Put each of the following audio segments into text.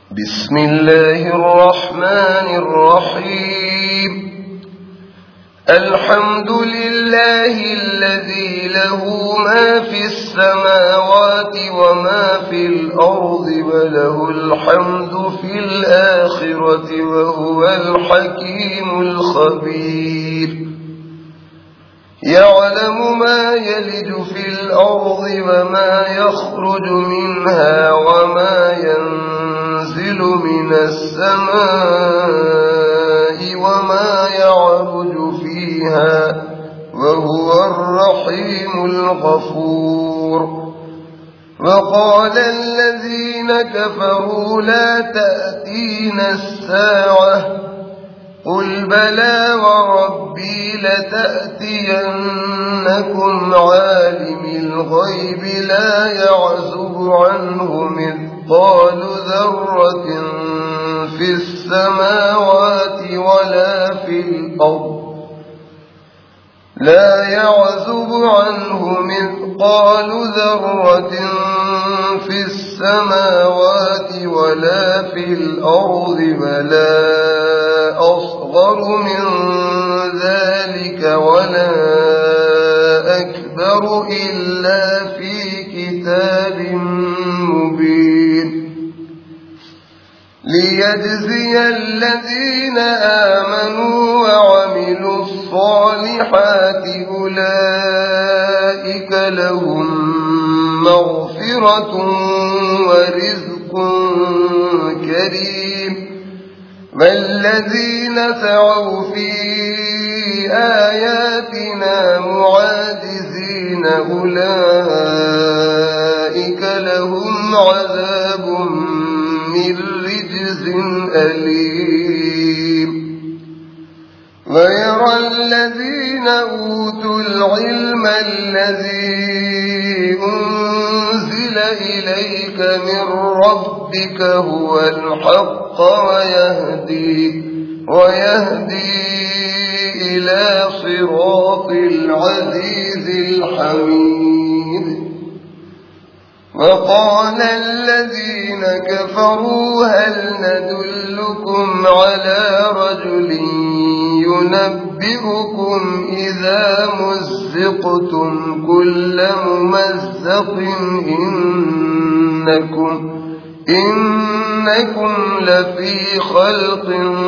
بسم الله الرحمن الرحيم. الحمد لله الذي له ما في السماوات وما في الأرض وله الحمد في الآخرة وهو الحكيم الخبير. يعلم ما يلج في الأرض وما يخرج منها وما ينزل من السماء وما يعرج فيها وهو الرحيم الغفور. وقال الذين كفروا لا تأتينا الساعة قل بلى وربي لتأتينكم عالم الغيب لا يعزب عنه مثقال ذرة في السماوات ولا في الأرض لا يعزب عنه مثقال ذرة في السماوات ولا في الأرض ولا أصغر من ذلك ولا أكبر إلا في كتاب مبين. ليجزي الذين آمنوا وعملوا الصالحات أولئك لهم مغفرة ورزق كريم. والذين سعوا في آياتنا معاجزين أولئك لهم عذاب من رجز أليم. ويرى الذين أوتوا العلم الذي أنزل إليك من ربك هو الحق ويهدي إلى صراط العزيز الحميد. وقال الذين كفروا هل ندلكم على رجل ينبئكم إذا مزقتم كل ممزق إنكم لفي خلق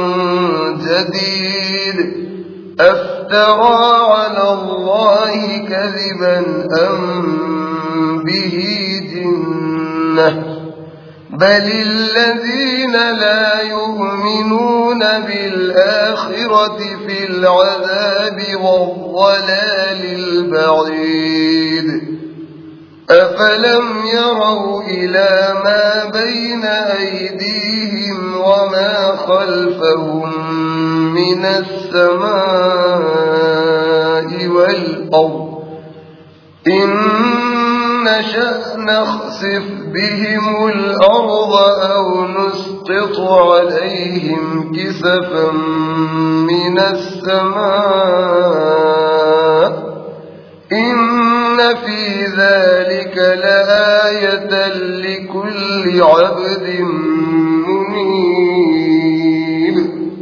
جديد أفترى على الله كذبا أم به جنة بل الذين لا يؤمنون بالآخرة في العذاب والضلال البعيد. أفلم يروا إلى ما بين أيديهم وما خلفهم من السماء والأرض إن نشأ نخسف بهم الأرض أو نسقط عليهم كسفا من السماء إن في ذلك لآية لكل عبد منيب.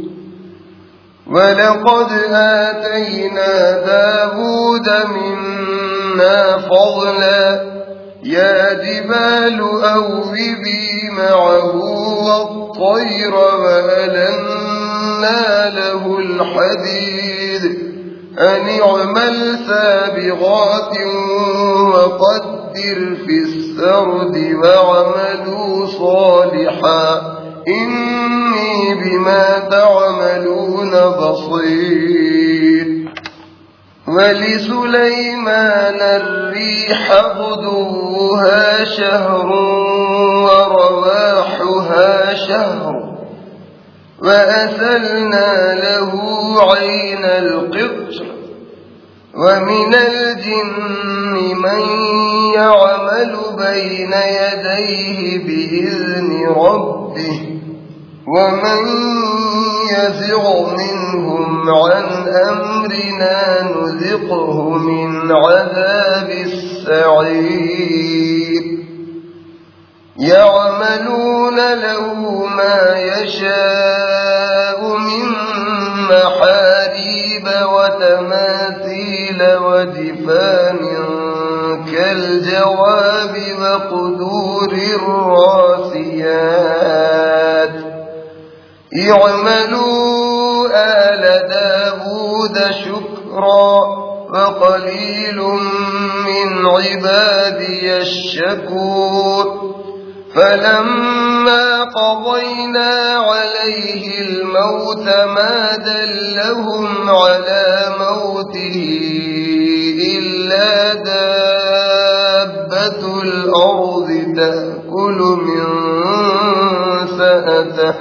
ولقد آتينا داود منا فضلا يا جبال أوبي معه والطير وألنا له الحديد أن اعمل سابغات وقدر في السرد واعملوا صالحا إني بما تعملون بصير. ولسليمان الريح غدوها شهر ورواحها شهر وأسلنا له عين القطر ومن الجن من يعمل بين يديه بإذن ربه ومن يزغ منهم عن أمرنا نذقه من عذاب السعير. يعملون له ما يشاء من محاريب وتماثيل وجفان كالجواب وقدور الراسيات اعملوا آل داود شكرا وقليل من عبادي الشكور فلما قضينا عليه الموت ما دلهم على موته إلا دابة الأرض تأكل من سأته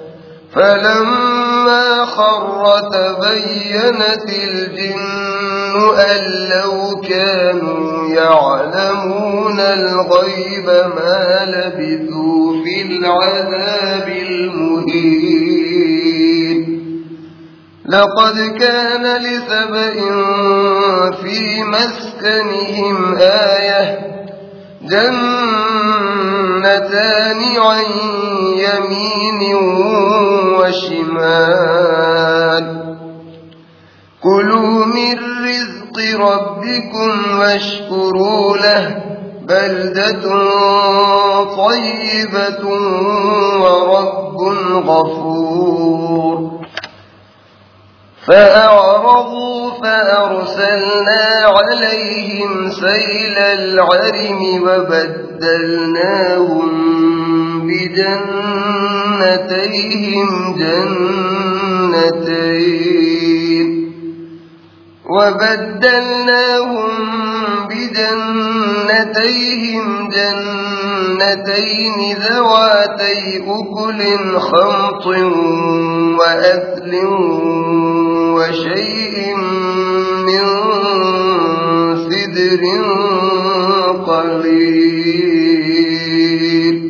فلما خر تبينت الجن أن لو كانوا يعلمون الغيب ما لبثوا في العذاب المهين لقد كان لسبإ في مسكنهم آية جنتان عن يمين وشمال كلوا من رزق ربكم واشكروا له بلدة طيبة ورب غفور فأعرضوا فأرسلنا عليهم سيل العرم وبدلناهم بجنتيهم جنتين ذواتي أكل خمط وأثل وشيء من سدر قليل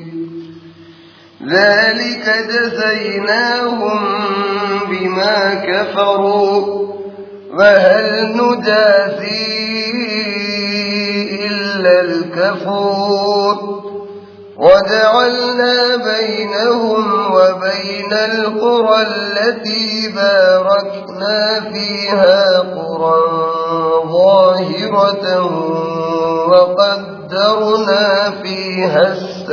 ذلك جزيناهم بما كفروا وهل نجازي إلا الكفور وجعلنا بينهم وبين القرى التي باركنا فيها قرى ظاهرة وقدرنا فيها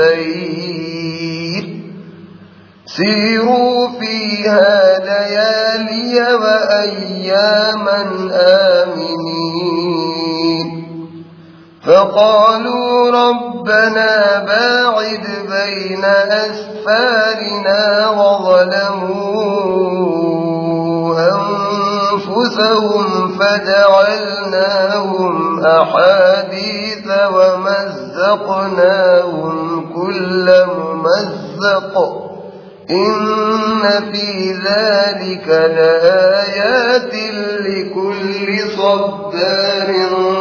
السير سيروا فيها ليالي وأياما آمنين فقالوا ربنا باعد بين أسفارنا وظلموا أنفسهم فجعلناهم أحاديث ومزقناهم كل ممزق إن في ذلك لآيات لكل صبار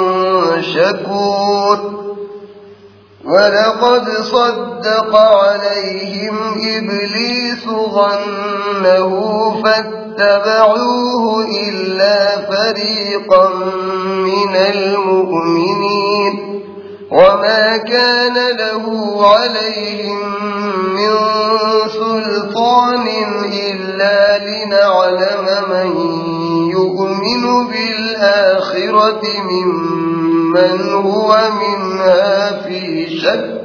شكور ولقد صدق عليهم إبليس ظنه فاتبعوه إلا فريقا من المؤمنين وما كان له عليهم من سلطان إلا لنعلم من يؤمن بالآخرة ممن هو منها في شك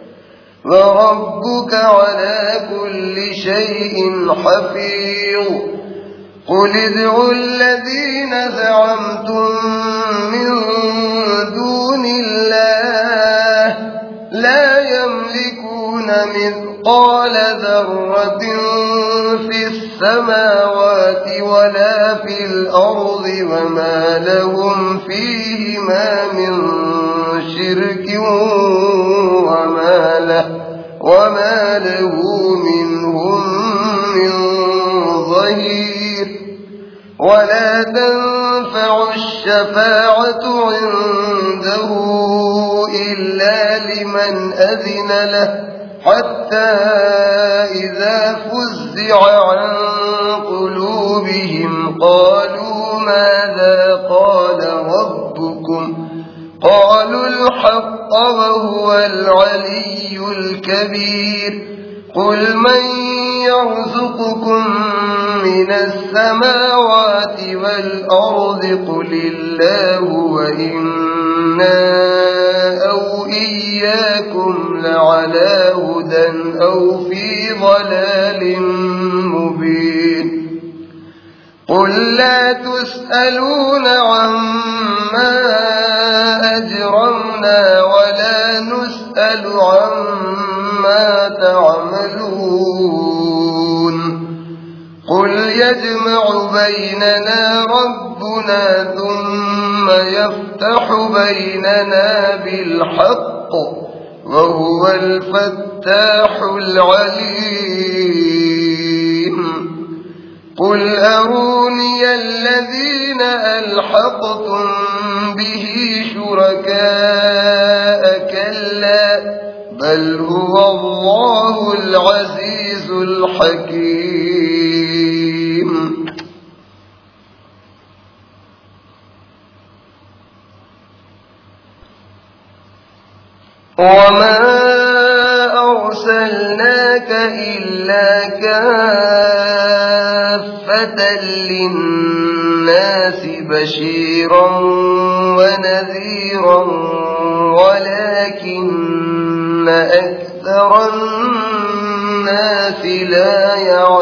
وربك على كل شيء حفيظ قل ادعوا الذين زعمتم من دون الله لا يملكون مثقال ذرة في السماوات ولا في الأرض وما لهم فيهما من شرك وما له منهم من ظهير ولا تنفع الشفاعة عنده إلا لمن أذن له حتى إذا فزع عن قلوبهم قالوا ماذا قال ربكم قالوا الحق وهو العلي الكبير قل من يرزقكم من السماوات والأرض قل الله وإنا أو إياكم لعلى هدى أو في ضلال مبين قل لا تسألون عما أجرمنا ولا نسأل عما تعملون قل يجمع بيننا ربنا ثم يفتح بيننا بالحق وهو الفتاح العليم قل أروني الذين ألحقتم به شركاء كلا بل هو الله العزيز الحكيم وما أرسلناك إلا كافة للناس بشيرا ونذيرا ولكن أكثر الناس لا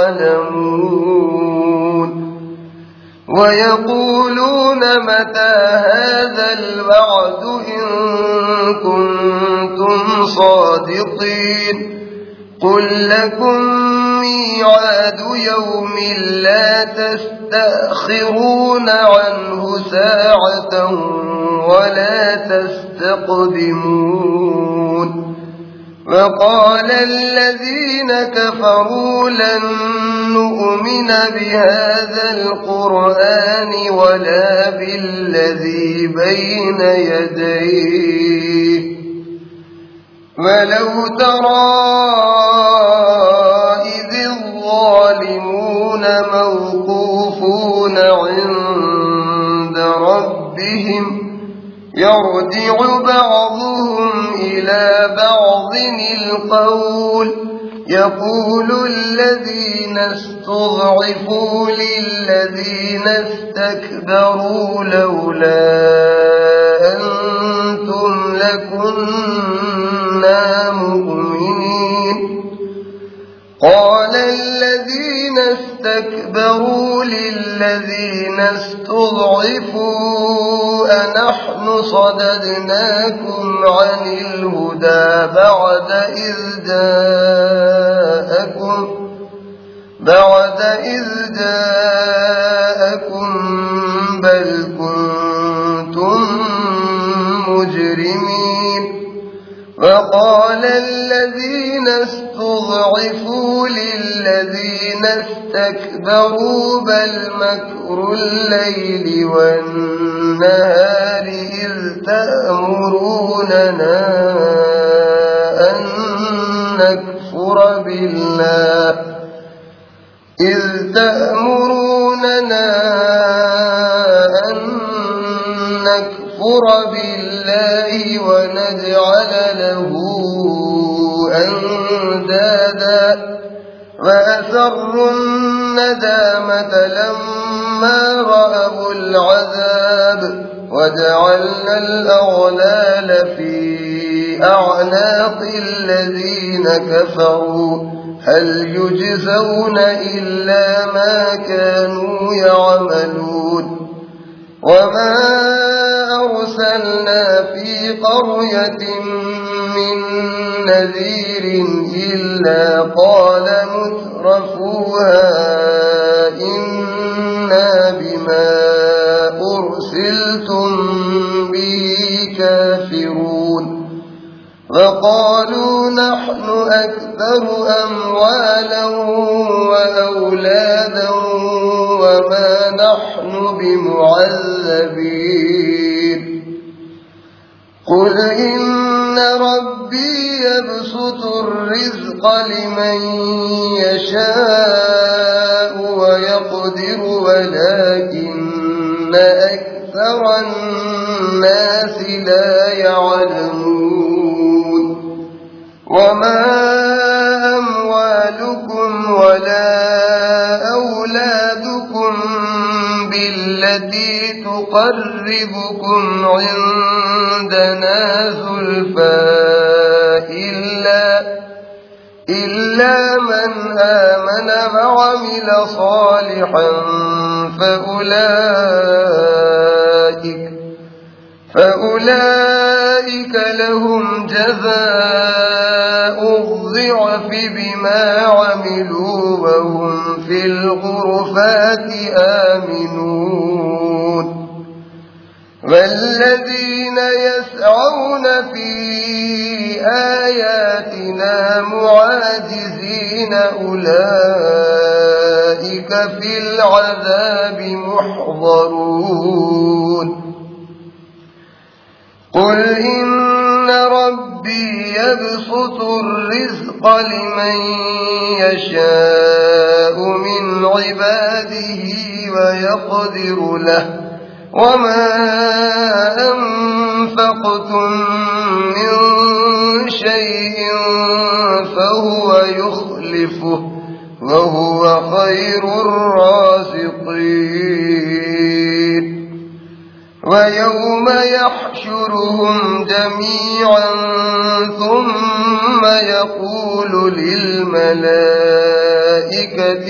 يعلمون ويقولون متى هذا الوعد إن كنتم صادقين قل لكم ميعاد يوم لا تستأخرون عنه ساعة ولا تستقدمون وقال الذين كفروا لن نؤمن بهذا القرآن ولا بالذي بين يديه ولو ترى إذ الظالمون موقوفون عند ربهم يرجع بعضهم إلى بعض القول يقول الذين استضعفوا للذين استكبروا لولا أنتم لكنا مؤمنين قال الذين استكبروا للذين استضعفوا أنحن صددناكم عن الهدى بعد إذ جاءكم بل كنتم مجرمين وقال الذين استضعفوا للذين استكبروا بل مكر الليل والنهار إذ تأمروننا أن نكفر بالله ونجعل له أندادا وأسروا الندامة لما رأوا العذاب وجعلنا الأغلال في أعناق الذين كفروا هل يجزون إلا ما كانوا يعملون وما أرسلنا في قرية من نذير إلا قال مترفوها إنا بما أرسلتم به كافرون وقالوا نحن أكثر أموالا وأولادا وما نحن بمعذبين قل إن ربي يبسط الرزق لمن يشاء ويقدر ولكن أكثر الناس لا يعلمون وما أموالكم ولا أولادكم بالتي تقربكم عندنا زلفى إلا من آمن وعمل صالحا فأولئك لهم جزاء الضعف بما عملوا وهم في الغرفات آمنون والذين يسعون في آياتنا معاجزين أولئك في العذاب محضرون قل إن ربي يبسط الرزق لمن يشاء من عباده ويقدر له وما أنفقتم من شيء فهو يخلفه وهو خير الرازقين ويوم يحشرهم جميعا ثم يقول للملائكة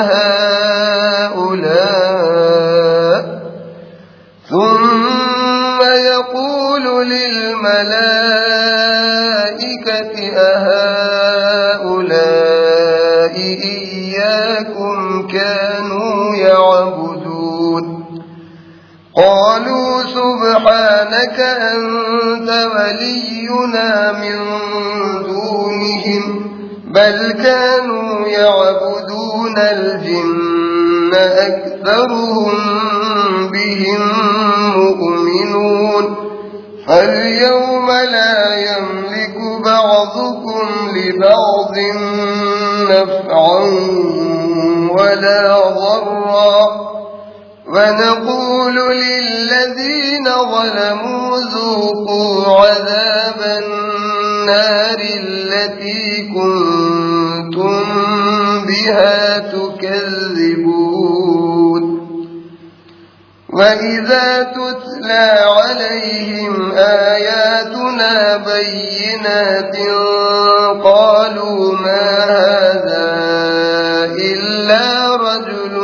أهؤلاء إياكم كانوا يعبدون قالوا سبحانك أنت ولينا من دونهم بل كانوا يعبدون الجن أكثرهم بهم مؤمنون فاليوم لا يملك بعضكم لبعض نفعا ولا ضرا ونقول للذين ظلموا ذوقوا عذاب النار التي كنتم بها تكذبون وإذا تتلى عليهم آياتنا بينات قالوا ما هذا إلا رجل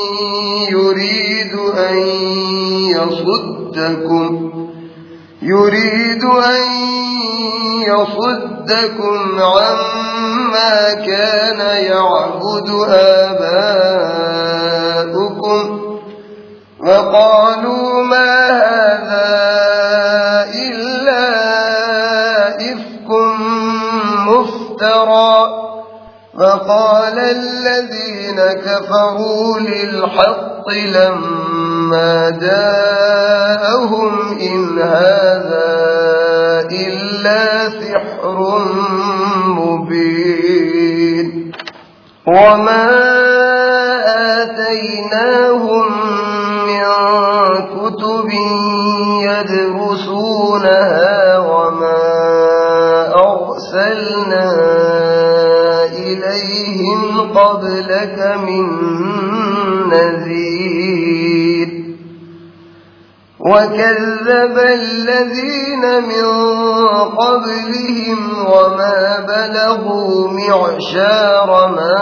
يريد أن يصدكم عما كان يعبد آباؤكم وقالوا ما هذا إلا إفك مفترى وقال الذين كفروا للحق لما جاءهم إن هذا إلا سحر مبين وما آتيناهم من كتب يدرسونها وما أرسلنا إليهم قبلك من نذير وكذب الذين من قبلهم وما بلغوا معشار ما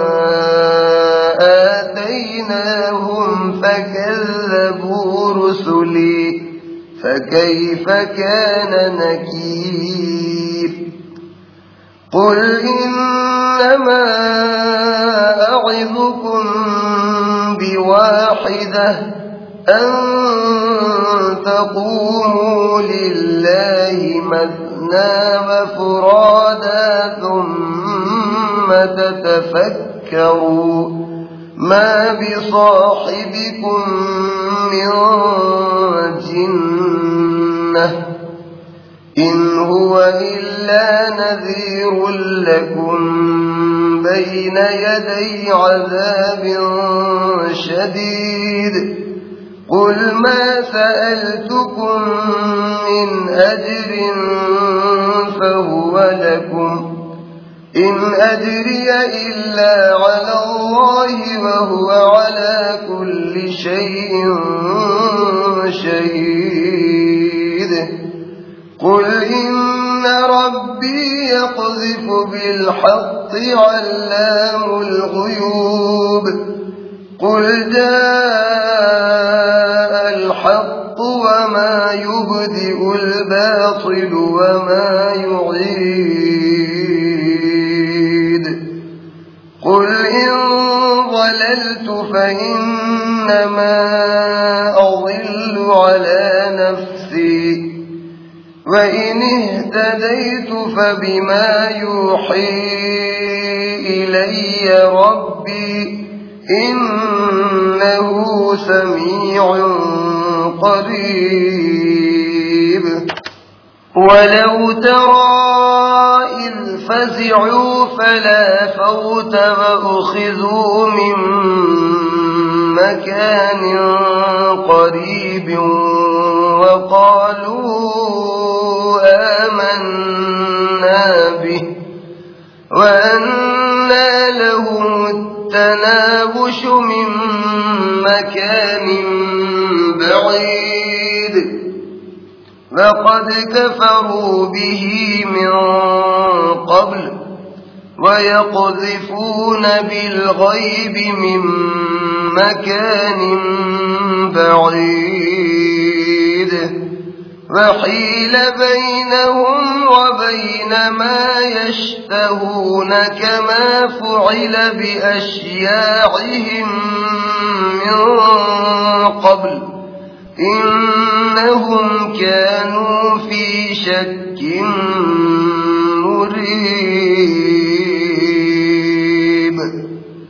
آتيناهم فكذبوا رسلي فكيف كان نكير قل إنما أعظكم بواحدة أن تقوموا لله مثنى وفرادا ثم تتفكروا ما بصاحبكم من جنة إن هو إلا نذير لكم بين يدي عذاب شديد قل ما سألتكم من أجر فهو لكم إن أجري إلا على الله وهو على كل شيء شهيد قل إن ربي يقذف بالحق علام الغيوب قل جاء الحق وما يبدئ الباطل وما يعيد قل إن ضللت فإنما أضل على نفسي وإن اهتديت فبما يوحي إلي ربي إنه سميع قريب ولو ترى إذ فزعوا فلا فوت وأخذوا من مكان قريب وقالوا آمنا به وأنى لهم التناوش من مكان بعيد وقد كفروا به من قبل ويقذفون بالغيب من مكان بعيد وحيل بينهم وبين ما يشتهون كما فعل بأشياعهم من قبل إنهم كانوا في شك مريب